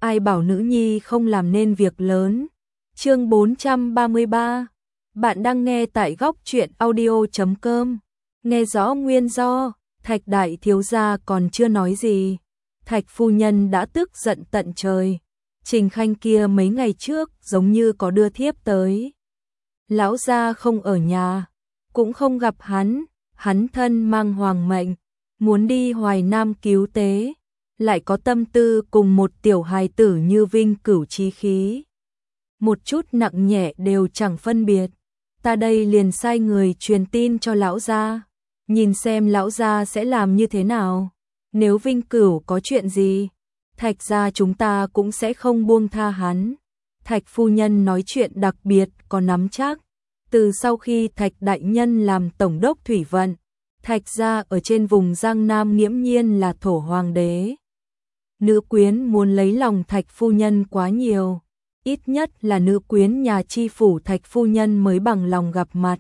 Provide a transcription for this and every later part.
ai bảo nữ nhi không làm nên việc lớn. Chương 433. Bạn đang nghe tại góc truyện audio.com. Nghe rõ nguyên do, Thạch đại thiếu gia còn chưa nói gì, Thạch phu nhân đã tức giận tận trời. Trình Khanh kia mấy ngày trước giống như có đưa thiếp tới. Lão gia không ở nhà, cũng không gặp hắn thân mang hoàng mệnh, muốn đi Hoài Nam cứu tế, lại có tâm tư cùng một tiểu hài tử như Vinh Cửu chí khí. Một chút nặng nhẹ đều chẳng phân biệt. Ta đây liền sai người truyền tin cho lão gia, nhìn xem lão gia sẽ làm như thế nào. Nếu Vinh Cửu có chuyện gì, Thạch gia chúng ta cũng sẽ không buông tha hắn. Thạch phu nhân nói chuyện đặc biệt có nắm chắc. Từ sau khi Thạch đại nhân làm tổng đốc thủy vận, Thạch gia ở trên vùng Giang Nam nghiễm nhiên là thổ hoàng đế. Nữ quyến muốn lấy lòng Thạch phu nhân quá nhiều, ít nhất là nữ quyến nhà chi phủ Thạch phu nhân mới bằng lòng gặp mặt.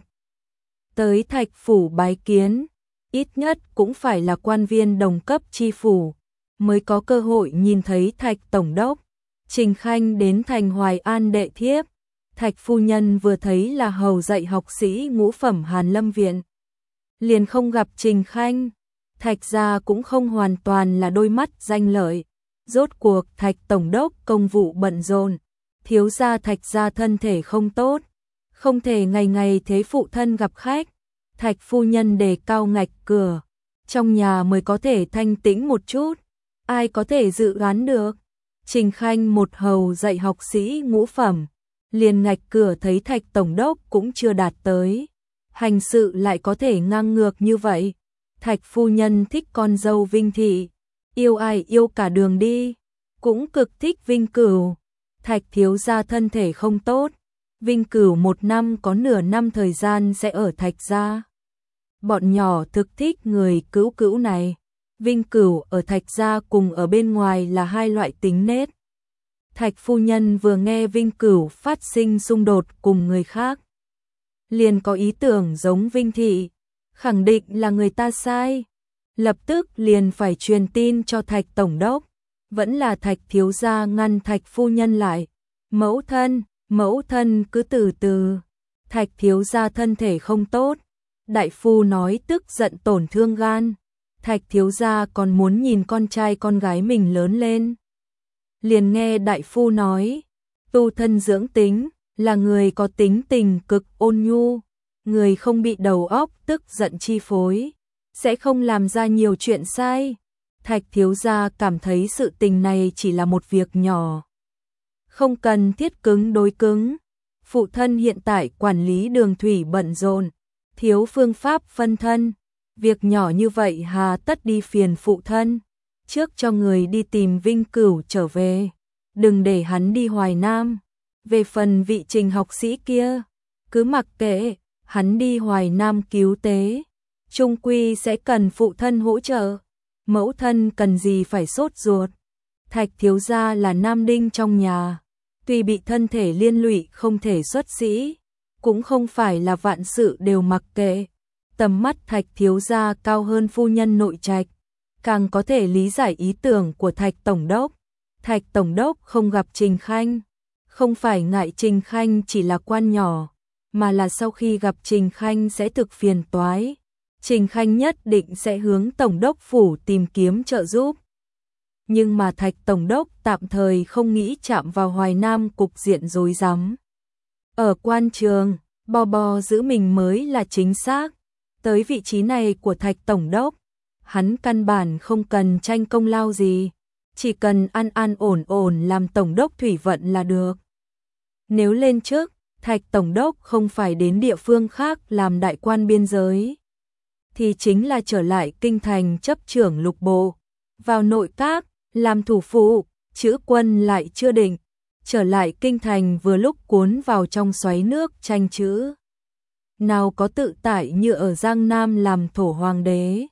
Tới Thạch phủ bái kiến, ít nhất cũng phải là quan viên đồng cấp chi phủ, mới có cơ hội nhìn thấy Thạch tổng đốc. Trình Khanh đến thành Hoài An đệ thiếp, Thạch phu nhân vừa thấy là hầu dạy học sĩ ngũ phẩm Hàn Lâm viện, liền không gặp Trình Khanh. Thạch gia cũng không hoàn toàn là đôi mắt danh lợi, rốt cuộc Thạch tổng đốc công vụ bận rộn, thiếu gia Thạch gia thân thể không tốt, không thể ngày ngày thế phụ thân gặp khách. Thạch phu nhân đề cao ngạch cửa, trong nhà mới có thể thanh tĩnh một chút, ai có thể dự đoán được. Trình Khanh một hầu dạy học sĩ ngũ phẩm, liền ngạch cửa thấy Thạch tổng đốc cũng chưa đạt tới, hành sự lại có thể ngang ngược như vậy. Thạch phu nhân thích con dâu Vinh thị, yêu ai yêu cả đường đi, cũng cực thích Vinh Cửu. Thạch thiếu gia thân thể không tốt, Vinh Cửu một năm có nửa năm thời gian sẽ ở Thạch gia. Bọn nhỏ thực thích người cữu cữu này. Vinh Cửu ở Thạch gia cùng ở bên ngoài là hai loại tính nết. Thạch phu nhân vừa nghe Vinh Cửu phát sinh xung đột cùng người khác, liền có ý tưởng giống Vinh thị, khẳng định là người ta sai, lập tức liền phải truyền tin cho Thạch tổng đốc. Vẫn là Thạch thiếu gia ngăn Thạch phu nhân lại. Mẫu thân cứ từ từ, Thạch thiếu gia thân thể không tốt. Đại phu nói tức giận tổn thương gan, Thạch thiếu gia còn muốn nhìn con trai con gái mình lớn lên. Liền nghe đại phu nói, tu thân dưỡng tính, là người có tính tình cực ôn nhu, người không bị đầu óc tức giận chi phối, sẽ không làm ra nhiều chuyện sai. Thạch thiếu gia cảm thấy sự tình này chỉ là một việc nhỏ, không cần thiết cứng đối cứng. Phụ thân hiện tại quản lý đường thủy bận rộn, thiếu phương pháp phân thân, việc nhỏ như vậy hà tất đi phiền phụ thân. Trước cho người đi tìm Vinh Cửu trở về, đừng để hắn đi Hoài Nam. Về phần vị Trình học sĩ kia, cứ mặc kệ, hắn đi Hoài Nam cứu tế, chung quy sẽ cần phụ thân hỗ trợ. Mẫu thân cần gì phải sốt ruột. Thạch thiếu gia là nam đinh trong nhà, tuy bị thân thể liên lụy không thể xuất sĩ, cũng không phải là vạn sự đều mặc kệ. Tầm mắt Thạch thiếu gia cao hơn phu nhân nội trạch, càng có thể lý giải ý tưởng của Thạch tổng đốc. Thạch tổng đốc không gặp Trình Khanh, không phải ngại Trình Khanh chỉ là quan nhỏ, mà là sau khi gặp Trình Khanh sẽ thực phiền toái. Trình Khanh nhất định sẽ hướng tổng đốc phủ tìm kiếm trợ giúp. Nhưng mà Thạch tổng đốc tạm thời không nghĩ chạm vào Hoài Nam cục diện rối rắm. Ở quan trường, bo giữ mình mới là chính xác. Tới vị trí này của Thạch tổng đốc, hắn căn bản không cần tranh công lao gì, chỉ cần an ổn làm tổng đốc thủy vận là được. Nếu lên chức, Thạch tổng đốc không phải đến địa phương khác làm đại quan biên giới, thì chính là trở lại kinh thành chấp trưởng lục bộ, vào nội các, làm thủ phụ. Chữ quân lại chưa định, trở lại kinh thành vừa lúc cuốn vào trong xoáy nước tranh chữ. Nào có tự tại như ở Giang Nam làm thổ hoàng đế.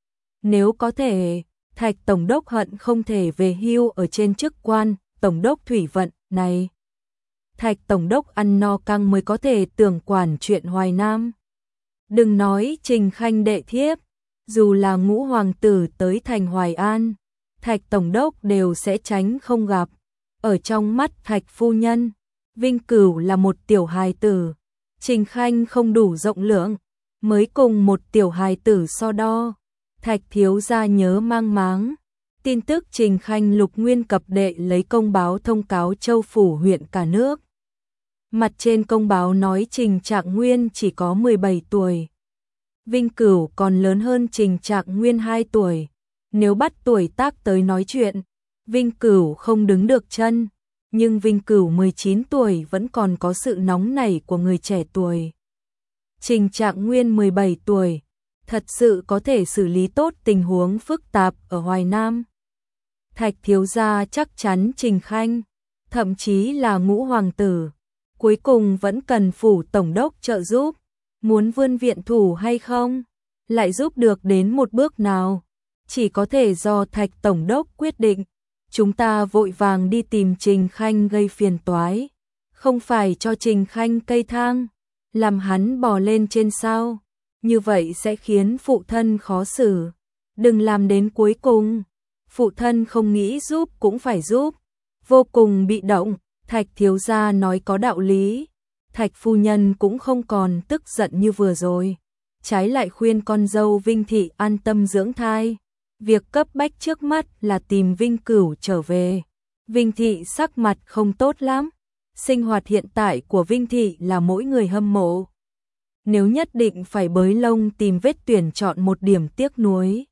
Nếu có thể, Thạch tổng đốc hận không thể về hưu ở trên chức quan tổng đốc thủy vận này. Thạch tổng đốc ăn no căng mới có thể tưởng quản chuyện Hoài Nam. Đừng nói Trình Khanh đệ thiếp, dù là ngũ hoàng tử tới thành Hoài An, Thạch tổng đốc đều sẽ tránh không gặp. Ở trong mắt Thạch phu nhân, Vinh Cửu là một tiểu hài tử, Trình Khanh không đủ rộng lượng, mới cùng một tiểu hài tử so đo. Thạch thiếu gia nhớ mang máng. Tin tức Trình Khanh lục nguyên cập đệ lấy công báo thông cáo châu phủ huyện cả nước. Mặt trên công báo nói Trình Trạng Nguyên chỉ có 17 tuổi. Vinh Cửu còn lớn hơn Trình Trạng Nguyên 2 tuổi. Nếu bắt tuổi tác tới nói chuyện, Vinh Cửu không đứng được chân. Nhưng Vinh Cửu 19 tuổi vẫn còn có sự nóng nảy của người trẻ tuổi. Trình Trạng Nguyên 17 tuổi, thật sự có thể xử lý tốt tình huống phức tạp ở Hoài Nam. Thạch thiếu gia chắc chắn Trình Khanh, thậm chí là ngũ hoàng tử, cuối cùng vẫn cần phủ tổng đốc trợ giúp. Muốn vươn viện thủ hay không? Lại giúp được đến một bước nào? Chỉ có thể do Thạch tổng đốc quyết định. Chúng ta vội vàng đi tìm Trình Khanh gây phiền toái, không phải cho Trình Khanh cây thang, làm hắn bò lên trên sao? Như vậy sẽ khiến phụ thân khó xử. Đừng làm đến cuối cùng. Phụ thân không nghĩ giúp cũng phải giúp. Vô cùng bị động, Thạch thiếu gia nói có đạo lý. Thạch phu nhân cũng không còn tức giận như vừa rồi. Trái lại khuyên con dâu Vinh Thị an tâm dưỡng thai. Việc cấp bách trước mắt là tìm Vinh Cửu trở về. Vinh Thị sắc mặt không tốt lắm. Sinh hoạt hiện tại của Vinh Thị là mỗi người hâm mộ. Nếu nhất định phải bới lông tìm vết tuyển chọn một điểm tiếc nuối.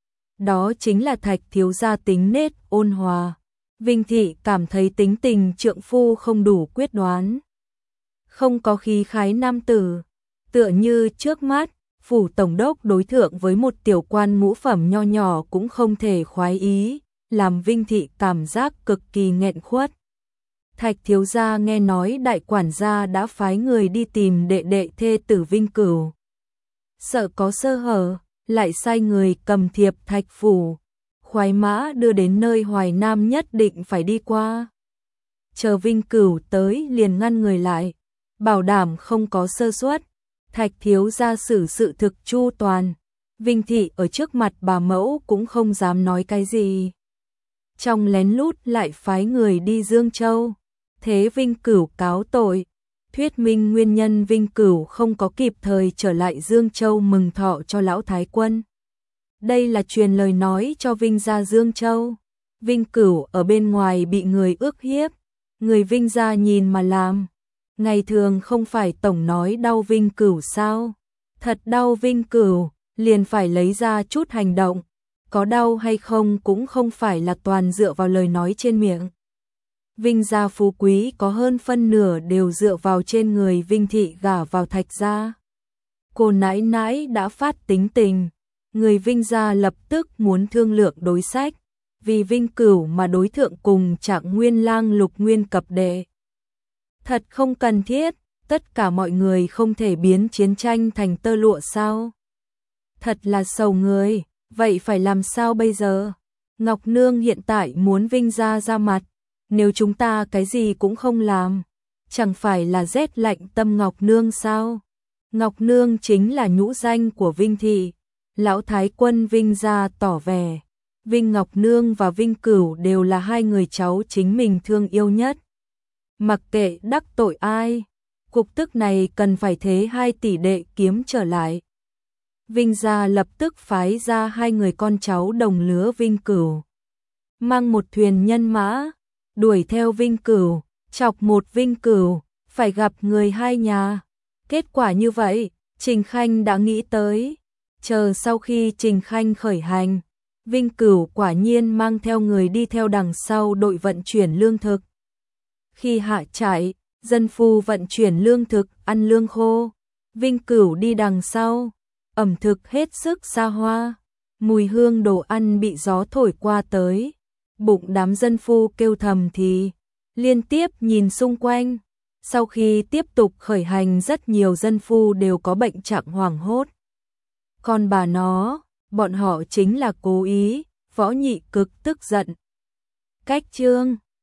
Đó chính là Thạch thiếu gia tính nết ôn hòa. Vinh Thị cảm thấy tính tình trượng phu không đủ quyết đoán. Không có khí khái nam tử. Tựa như trước mắt, phủ tổng đốc đối thượng với một tiểu quan ngũ phẩm nho nhỏ cũng không thể khoái ý, làm Vinh Thị cảm giác cực kỳ nghẹn khuất. Thạch thiếu gia nghe nói đại quản gia đã phái người đi tìm đệ đệ thê tử Vinh Cửu. Sợ có sơ hở, lại sai người cầm thiệp Thạch phủ, khoái mã đưa đến nơi Hoài Nam nhất định phải đi qua. Chờ Vinh Cửu tới liền ngăn người lại, bảo đảm không có sơ suất. Thạch thiếu gia xử sự thực chu toàn. Vinh Thị ở trước mặt bà mẫu cũng không dám nói cái gì. Trong lén lút lại phái người đi Dương Châu. Thế Vinh Cửu cáo tội, thuyết minh nguyên nhân Vinh Cửu không có kịp thời trở lại Dương Châu mừng thọ cho lão thái quân. Đây là truyền lời nói cho Vinh gia Dương Châu. Vinh Cửu ở bên ngoài bị người ức hiếp, người Vinh gia nhìn mà làm. Ngày thường không phải tổng nói đau Vinh Cửu sao? Thật đau Vinh Cửu, liền phải lấy ra chút hành động. Có đau hay không cũng không phải là toàn dựa vào lời nói trên miệng. Vinh gia phú quý có hơn phân nửa đều dựa vào trên người Vinh Thị gả vào Thạch gia. Cô nãi nãi đã phát tính tình, người Vinh gia lập tức muốn thương lượng đối sách, vì Vinh Cửu mà đối thượng cùng Trạng Nguyên lang lục nguyên cập đệ. Thật không cần thiết, tất cả mọi người không thể biến chiến tranh thành tơ lụa sao? Thật là sầu người, vậy phải làm sao bây giờ? Ngọc Nương hiện tại muốn Vinh gia ra mặt, nếu chúng ta cái gì cũng không làm, chẳng phải là rét lạnh tâm Ngọc Nương sao? Ngọc Nương chính là nhũ danh của Vinh Thị. Lão thái quân Vinh gia tỏ vẻ, Vinh Ngọc Nương và Vinh Cửu đều là hai người cháu chính mình thương yêu nhất. Mặc kệ đắc tội ai, cục tức này cần phải thế hai tỷ đệ kiếm trở lại. Vinh gia lập tức phái ra hai người con cháu đồng lứa Vinh Cửu, mang một thuyền nhân mã, đuổi theo Vinh Cửu, chọc một Vinh Cửu, phải gặp người hai nhà. Kết quả như vậy, Trình Khanh đã nghĩ tới. Chờ sau khi Trình Khanh khởi hành, Vinh Cửu quả nhiên mang theo người đi theo đằng sau đội vận chuyển lương thực. Khi hạ trại, dân phu vận chuyển lương thực, ăn lương khô. Vinh Cửu đi đằng sau, ẩm thực hết sức xa hoa. Mùi hương đồ ăn bị gió thổi qua tới. Bụng đám dân phu kêu thầm thì, liên tiếp nhìn xung quanh. Sau khi tiếp tục khởi hành rất nhiều dân phu đều có bệnh trạng hoảng hốt. Còn bà nó, bọn họ chính là cố ý, Võ Nhị cực tức giận. Cách chương